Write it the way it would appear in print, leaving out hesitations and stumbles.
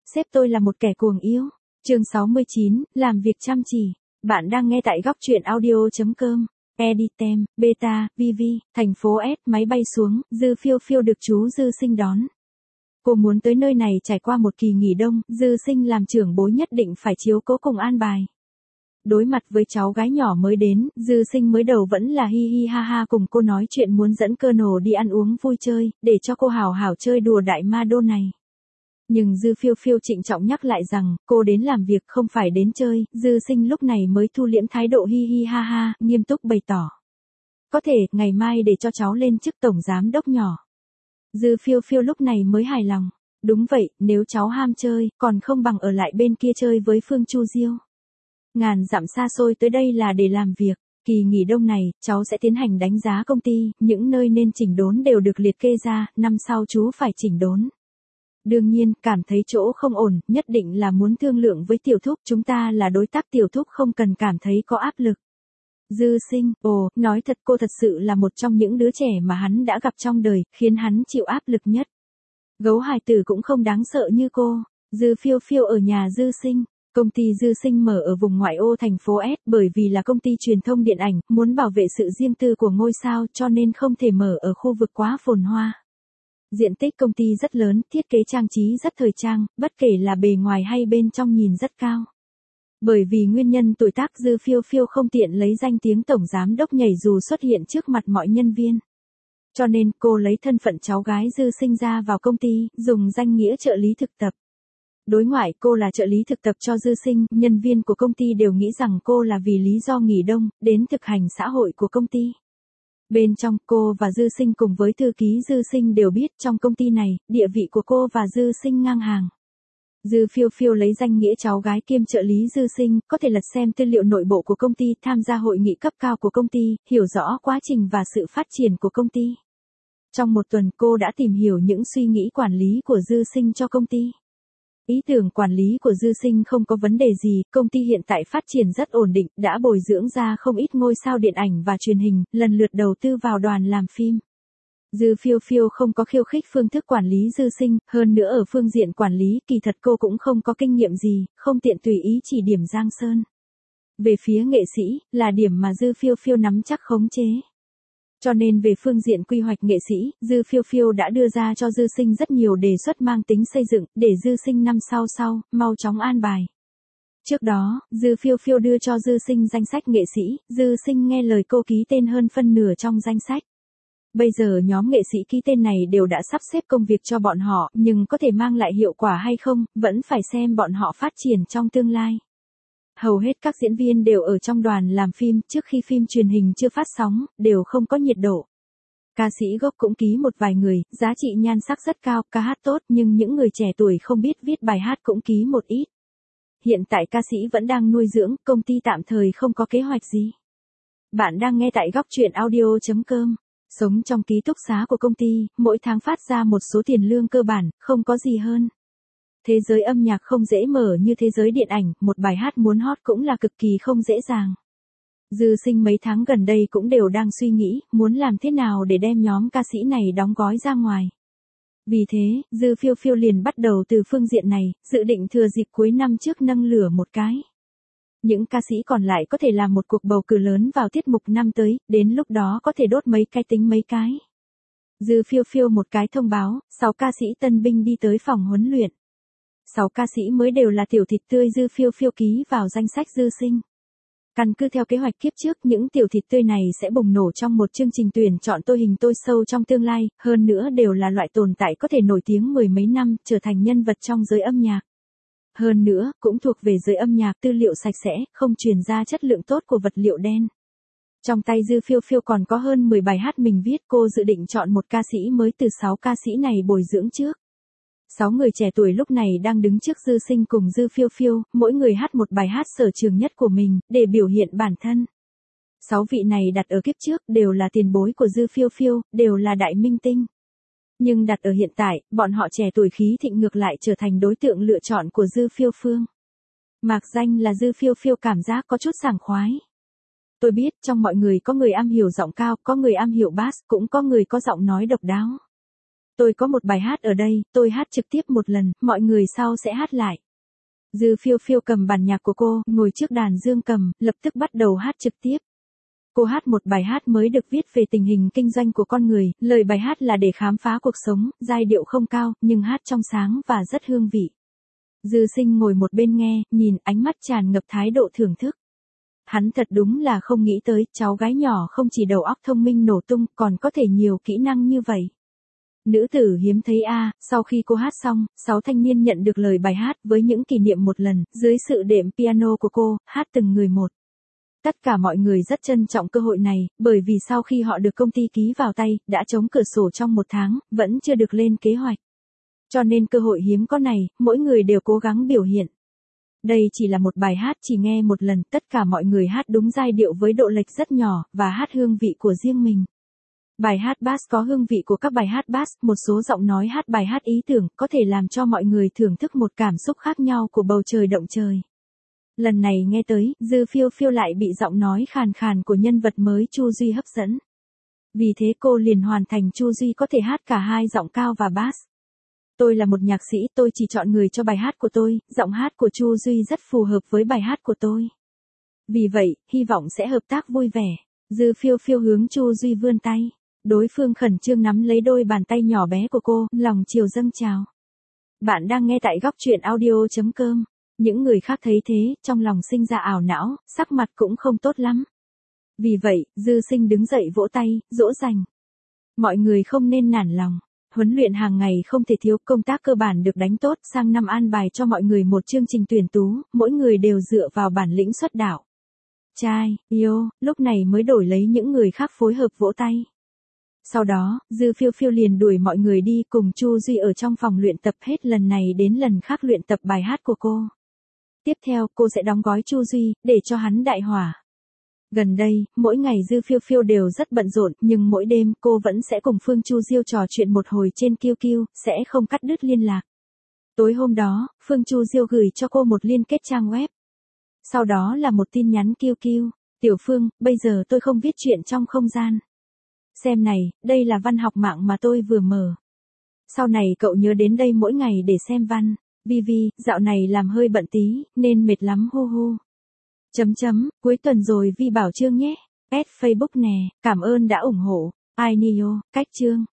sếp tôi là một kẻ cuồng yêu. Chương 69, làm việc chăm chỉ. Bạn đang nghe tại góc truyện audio.com. Editem, Beta, VV, thành phố S, máy bay xuống, Dư Phiêu Phiêu được chú Dư Sinh đón. Cô muốn tới nơi này trải qua một kỳ nghỉ đông, Dư Sinh làm trưởng bối nhất định phải chiếu cố cùng an bài. Đối mặt với cháu gái nhỏ mới đến, Dư Sinh mới đầu vẫn là hi hi ha ha cùng cô nói chuyện muốn dẫn Colonel đi ăn uống vui chơi, để cho cô hào hào chơi đùa đại ma đô này. Nhưng Dư Phiêu Phiêu trịnh trọng nhắc lại rằng, cô đến làm việc không phải đến chơi, Dư Sinh lúc này mới thu liễm thái độ hi hi ha ha, nghiêm túc bày tỏ. Có thể, ngày mai để cho cháu lên chức tổng giám đốc nhỏ. Dư Phiêu Phiêu lúc này mới hài lòng. Đúng vậy, nếu cháu ham chơi, còn không bằng ở lại bên kia chơi với Phương Chu Diêu. Ngàn dặm xa xôi tới đây là để làm việc. Kỳ nghỉ đông này, cháu sẽ tiến hành đánh giá công ty, những nơi nên chỉnh đốn đều được liệt kê ra, năm sau chú phải chỉnh đốn. Đương nhiên, cảm thấy chỗ không ổn, nhất định là muốn thương lượng với Tiểu Thúc, chúng ta là đối tác Tiểu Thúc không cần cảm thấy có áp lực. Dư Sinh, nói thật cô thật sự là một trong những đứa trẻ mà hắn đã gặp trong đời, khiến hắn chịu áp lực nhất. Gấu hài tử cũng không đáng sợ như cô. Dư Phiêu Phiêu ở nhà Dư Sinh. Công ty Dư Sinh mở ở vùng ngoại ô thành phố S bởi vì là công ty truyền thông điện ảnh, muốn bảo vệ sự riêng tư của ngôi sao cho nên không thể mở ở khu vực quá phồn hoa. Diện tích công ty rất lớn, thiết kế trang trí rất thời trang, bất kể là bề ngoài hay bên trong nhìn rất cao. Bởi vì nguyên nhân tuổi tác Dư Phiêu Phiêu không tiện lấy danh tiếng tổng giám đốc nhảy dù xuất hiện trước mặt mọi nhân viên. Cho nên cô lấy thân phận cháu gái Dư Sinh ra vào công ty, dùng danh nghĩa trợ lý thực tập. Đối ngoại cô là trợ lý thực tập cho Dư Sinh, nhân viên của công ty đều nghĩ rằng cô là vì lý do nghỉ đông, đến thực hành xã hội của công ty. Bên trong, cô và Dư Sinh cùng với thư ký Dư Sinh đều biết trong công ty này, địa vị của cô và Dư Sinh ngang hàng. Dư Phiêu Phiêu lấy danh nghĩa cháu gái kiêm trợ lý Dư Sinh, có thể lật xem tư liệu nội bộ của công ty, tham gia hội nghị cấp cao của công ty, hiểu rõ quá trình và sự phát triển của công ty. Trong một tuần cô đã tìm hiểu những suy nghĩ quản lý của Dư Sinh cho công ty. Ý tưởng quản lý của Dư Sinh không có vấn đề gì, công ty hiện tại phát triển rất ổn định, đã bồi dưỡng ra không ít ngôi sao điện ảnh và truyền hình, lần lượt đầu tư vào đoàn làm phim. Dư Phiêu Phiêu không có khiêu khích phương thức quản lý Dư Sinh, hơn nữa ở phương diện quản lý kỳ thật cô cũng không có kinh nghiệm gì, không tiện tùy ý chỉ điểm Giang Sơn. Về phía nghệ sĩ, là điểm mà Dư Phiêu Phiêu nắm chắc khống chế. Cho nên về phương diện quy hoạch nghệ sĩ, Dư Phiêu Phiêu đã đưa ra cho Dư Sinh rất nhiều đề xuất mang tính xây dựng, để Dư Sinh năm sau, mau chóng an bài. Trước đó, Dư Phiêu Phiêu đưa cho Dư Sinh danh sách nghệ sĩ, Dư Sinh nghe lời cô ký tên hơn phân nửa trong danh sách. Bây giờ nhóm nghệ sĩ ký tên này đều đã sắp xếp công việc cho bọn họ, nhưng có thể mang lại hiệu quả hay không, vẫn phải xem bọn họ phát triển trong tương lai. Hầu hết các diễn viên đều ở trong đoàn làm phim, trước khi phim truyền hình chưa phát sóng, đều không có nhiệt độ. Ca sĩ gốc cũng ký một vài người, giá trị nhan sắc rất cao, ca hát tốt, nhưng những người trẻ tuổi không biết viết bài hát cũng ký một ít. Hiện tại ca sĩ vẫn đang nuôi dưỡng, công ty tạm thời không có kế hoạch gì. Bạn đang nghe tại góc truyện audio.com. Sống trong ký túc xá của công ty, mỗi tháng phát ra một số tiền lương cơ bản, không có gì hơn. Thế giới âm nhạc không dễ mở như thế giới điện ảnh, một bài hát muốn hot cũng là cực kỳ không dễ dàng. Dư Sinh mấy tháng gần đây cũng đều đang suy nghĩ, muốn làm thế nào để đem nhóm ca sĩ này đóng gói ra ngoài. Vì thế, Dư Phiêu Phiêu liền bắt đầu từ phương diện này, dự định thừa dịp cuối năm trước nâng lửa một cái. Những ca sĩ còn lại có thể làm một cuộc bầu cử lớn vào tiết mục năm tới, đến lúc đó có thể đốt mấy cái tính mấy cái. Dư Phiêu Phiêu một cái thông báo, 6 ca sĩ tân binh đi tới phòng huấn luyện. 6 ca sĩ mới đều là tiểu thịt tươi Dư Phiêu Phiêu ký vào danh sách Dư Sinh. Căn cứ theo kế hoạch kiếp trước, những tiểu thịt tươi này sẽ bùng nổ trong một chương trình tuyển chọn tôi hình tôi show trong tương lai, hơn nữa đều là loại tồn tại có thể nổi tiếng mười mấy năm, trở thành nhân vật trong giới âm nhạc. Hơn nữa, cũng thuộc về giới âm nhạc tư liệu sạch sẽ, không truyền ra chất lượng tốt của vật liệu đen. Trong tay Dư Phiêu Phiêu còn có hơn 10 bài hát mình viết, cô dự định chọn một ca sĩ mới từ 6 ca sĩ này bồi dưỡng trước. 6 người trẻ tuổi lúc này đang đứng trước Dư Sinh cùng Dư Phiêu Phiêu, mỗi người hát một bài hát sở trường nhất của mình, để biểu hiện bản thân. 6 vị này đặt ở kiếp trước đều là tiền bối của Dư Phiêu Phiêu, đều là đại minh tinh. Nhưng đặt ở hiện tại, bọn họ trẻ tuổi khí thịnh ngược lại trở thành đối tượng lựa chọn của Dư Phiêu Phương. Mạc danh là Dư Phiêu Phiêu cảm giác có chút sảng khoái. Tôi biết trong mọi người có người am hiểu giọng cao, có người am hiểu bass, cũng có người có giọng nói độc đáo. Tôi có một bài hát ở đây, tôi hát trực tiếp một lần, mọi người sau sẽ hát lại. Dư Phiêu Phiêu cầm bản nhạc của cô, ngồi trước đàn dương cầm, lập tức bắt đầu hát trực tiếp. Cô hát một bài hát mới được viết về tình hình kinh doanh của con người, lời bài hát là để khám phá cuộc sống, giai điệu không cao, nhưng hát trong sáng và rất hương vị. Dư Sinh ngồi một bên nghe, nhìn ánh mắt tràn ngập thái độ thưởng thức. Hắn thật đúng là không nghĩ tới, cháu gái nhỏ không chỉ đầu óc thông minh nổ tung, còn có thể nhiều kỹ năng như vậy. Nữ tử hiếm thấy a. Sau khi cô hát xong, 6 thanh niên nhận được lời bài hát với những kỷ niệm một lần, dưới sự đệm piano của cô, hát từng người một. Tất cả mọi người rất trân trọng cơ hội này, bởi vì sau khi họ được công ty ký vào tay, đã chống cửa sổ trong 1 tháng, vẫn chưa được lên kế hoạch. Cho nên cơ hội hiếm có này, mỗi người đều cố gắng biểu hiện. Đây chỉ là một bài hát chỉ nghe một lần, tất cả mọi người hát đúng giai điệu với độ lệch rất nhỏ, và hát hương vị của riêng mình. Bài hát bass có hương vị của các bài hát bass, một số giọng nói hát bài hát ý tưởng, có thể làm cho mọi người thưởng thức một cảm xúc khác nhau của bầu trời động trời. Lần này nghe tới, Dư Phiêu Phiêu lại bị giọng nói khàn khàn của nhân vật mới Chu Duy hấp dẫn. Vì thế cô liền hoàn thành Chu Duy có thể hát cả 2 giọng cao và bass. Tôi là một nhạc sĩ, tôi chỉ chọn người cho bài hát của tôi, giọng hát của Chu Duy rất phù hợp với bài hát của tôi. Vì vậy, hy vọng sẽ hợp tác vui vẻ. Dư Phiêu Phiêu hướng Chu Duy vươn tay. Đối phương khẩn trương nắm lấy đôi bàn tay nhỏ bé của cô, lòng chiều dâng trào. Bạn đang nghe tại góc truyện audio.com. Những người khác thấy thế, trong lòng sinh ra ảo não, sắc mặt cũng không tốt lắm. Vì vậy, Dư Sinh đứng dậy vỗ tay, dỗ dành. Mọi người không nên nản lòng. Huấn luyện hàng ngày không thể thiếu, công tác cơ bản được đánh tốt, sang năm an bài cho mọi người một chương trình tuyển tú, mỗi người đều dựa vào bản lĩnh xuất đạo. Trai, yêu, lúc này mới đổi lấy những người khác phối hợp vỗ tay. Sau đó, Dư Phiêu Phiêu liền đuổi mọi người đi cùng Chu Duy ở trong phòng luyện tập hết lần này đến lần khác luyện tập bài hát của cô. Tiếp theo, cô sẽ đóng gói Chu Duy, để cho hắn đại hỏa. Gần đây, mỗi ngày Dư Phiêu Phiêu đều rất bận rộn, nhưng mỗi đêm cô vẫn sẽ cùng Phương Chu Diêu trò chuyện một hồi trên QQ, sẽ không cắt đứt liên lạc. Tối hôm đó, Phương Chu Diêu gửi cho cô một liên kết trang web. Sau đó là một tin nhắn QQ. Tiểu Phương, bây giờ tôi không viết chuyện trong không gian. Xem này, đây là văn học mạng mà tôi vừa mở. Sau này cậu nhớ đến đây mỗi ngày để xem văn. Vivi, dạo này làm hơi bận tí, nên mệt lắm hu hu. Cuối tuần rồi Vi bảo chương nhé. Facebook nè, cảm ơn đã ủng hộ. Ai Nio, cách chương.